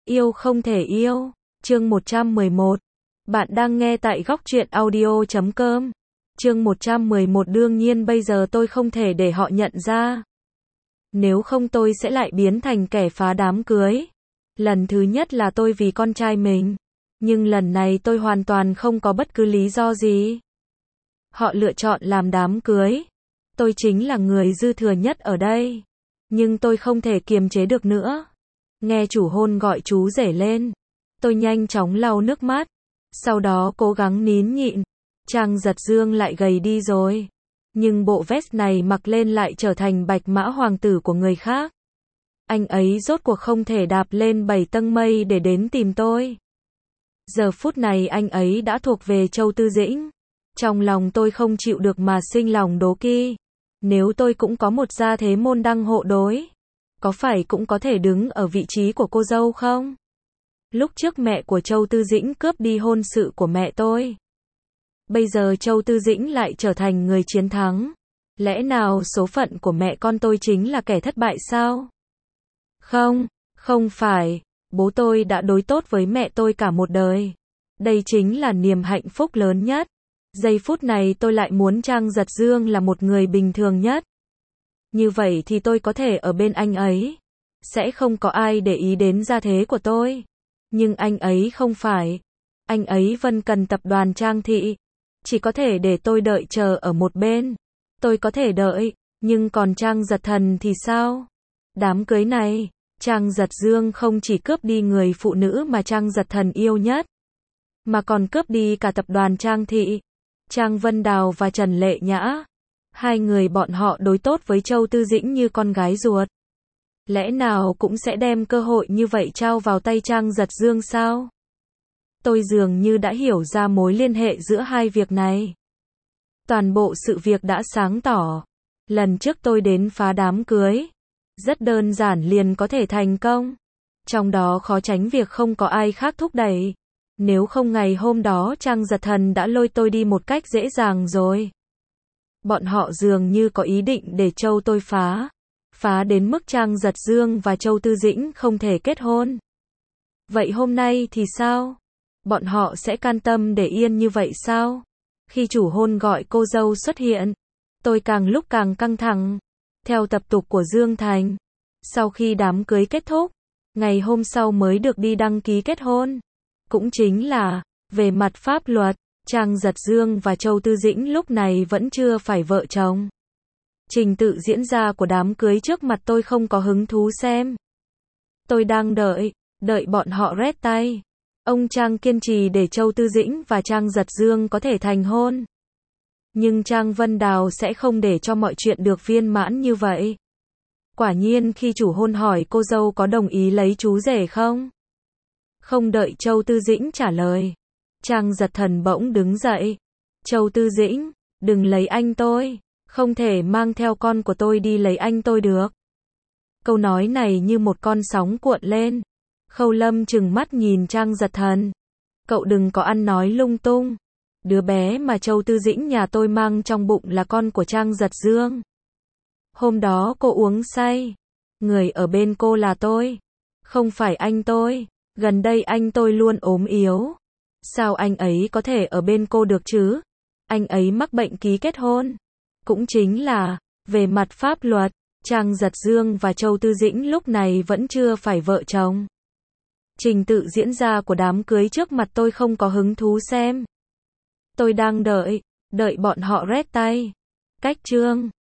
Yêu không thể yêu. Chương 111. Bạn đang nghe tại góc truyện audio.com. Chương 111. Đương nhiên bây giờ tôi không thể để họ nhận ra. Nếu không tôi sẽ lại biến thành kẻ phá đám cưới. Lần thứ nhất là tôi vì con trai mình. Nhưng lần này tôi hoàn toàn không có bất cứ lý do gì. Họ lựa chọn làm đám cưới. Tôi chính là người dư thừa nhất ở đây. Nhưng tôi không thể kiềm chế được nữa. Nghe chủ hôn gọi chú rể lên. Tôi nhanh chóng lau nước mắt. Sau đó cố gắng nín nhịn. Trang Giật Dương lại gầy đi rồi. Nhưng bộ vest này mặc lên lại trở thành bạch mã hoàng tử của người khác. Anh ấy rốt cuộc không thể đạp lên 7 tầng mây để đến tìm tôi. Giờ phút này anh ấy đã thuộc về Châu Tư Dĩnh. Trong lòng tôi không chịu được mà sinh lòng đố kỵ. Nếu tôi cũng có một gia thế môn đăng hộ đối, có phải cũng có thể đứng ở vị trí của cô dâu không? Lúc trước mẹ của Châu Tư Dĩnh cướp đi hôn sự của mẹ tôi. Bây giờ Châu Tư Dĩnh lại trở thành người chiến thắng. Lẽ nào số phận của mẹ con tôi chính là kẻ thất bại sao? Không, không phải. Bố tôi đã đối tốt với mẹ tôi cả một đời. Đây chính là niềm hạnh phúc lớn nhất. Giây phút này tôi lại muốn Trang Giật Dương là một người bình thường nhất. Như vậy thì tôi có thể ở bên anh ấy. Sẽ không có ai để ý đến gia thế của tôi. Nhưng anh ấy không phải. Anh ấy vẫn cần tập đoàn Trang Thị. Chỉ có thể để tôi đợi chờ ở một bên. Tôi có thể đợi, nhưng còn Trang Giật Thần thì sao? Đám cưới này, Trang Giật Dương không chỉ cướp đi người phụ nữ mà Trang Giật Thần yêu nhất, mà còn cướp đi cả tập đoàn Trang Thị. Trang Vân Đào và Trần Lệ Nhã. Hai người bọn họ đối tốt với Châu Tư Dĩnh như con gái ruột. Lẽ nào cũng sẽ đem cơ hội như vậy trao vào tay Trang Giật Dương sao? Tôi dường như đã hiểu ra mối liên hệ giữa hai việc này. Toàn bộ sự việc đã sáng tỏ. Lần trước tôi đến phá đám cưới. Rất đơn giản liền có thể thành công. Trong đó khó tránh việc không có ai khác thúc đẩy. Nếu không ngày hôm đó Trang Giật Thần đã lôi tôi đi một cách dễ dàng rồi. Bọn họ dường như có ý định để Châu tôi phá. Phá đến mức Trang Giật Dương và Châu Tư Dĩnh không thể kết hôn. Vậy hôm nay thì sao? Bọn họ sẽ can tâm để yên như vậy sao? Khi chủ hôn gọi cô dâu xuất hiện, tôi càng lúc càng căng thẳng. Theo tập tục của Dương Thành, sau khi đám cưới kết thúc, ngày hôm sau mới được đi đăng ký kết hôn. Cũng chính là, về mặt pháp luật, Trang Giật Dương và Châu Tư Dĩnh lúc này vẫn chưa phải vợ chồng. Trình tự diễn ra của đám cưới trước mặt tôi không có hứng thú xem. Tôi đang đợi bọn họ rét tay. Ông Trang kiên trì để Châu Tư Dĩnh và Trang Giật Dương có thể thành hôn. Nhưng Trang Vân Đào sẽ không để cho mọi chuyện được viên mãn như vậy. Quả nhiên khi chủ hôn hỏi cô dâu có đồng ý lấy chú rể không? Không đợi Châu Tư Dĩnh trả lời, Trang Giật Thần bỗng đứng dậy. Châu Tư Dĩnh, đừng lấy anh tôi. Không thể mang theo con của tôi đi lấy anh tôi được. Câu nói này như một con sóng cuộn lên. Khâu Lâm trừng mắt nhìn Trang Giật Thần. Cậu đừng có ăn nói lung tung. Đứa bé mà Châu Tư Dĩnh nhà tôi mang trong bụng là con của Trang Giật Dương. Hôm đó cô uống say. Người ở bên cô là tôi. Không phải anh tôi. Gần đây anh tôi luôn ốm yếu. Sao anh ấy có thể ở bên cô được chứ? Anh ấy mắc bệnh ký kết hôn. Cũng chính là, về mặt pháp luật, Trang Giật Dương và Châu Tư Dĩnh lúc này vẫn chưa phải vợ chồng. Trình tự diễn ra của đám cưới trước mặt tôi không có hứng thú xem. Tôi đang đợi bọn họ rét tay. Cách chương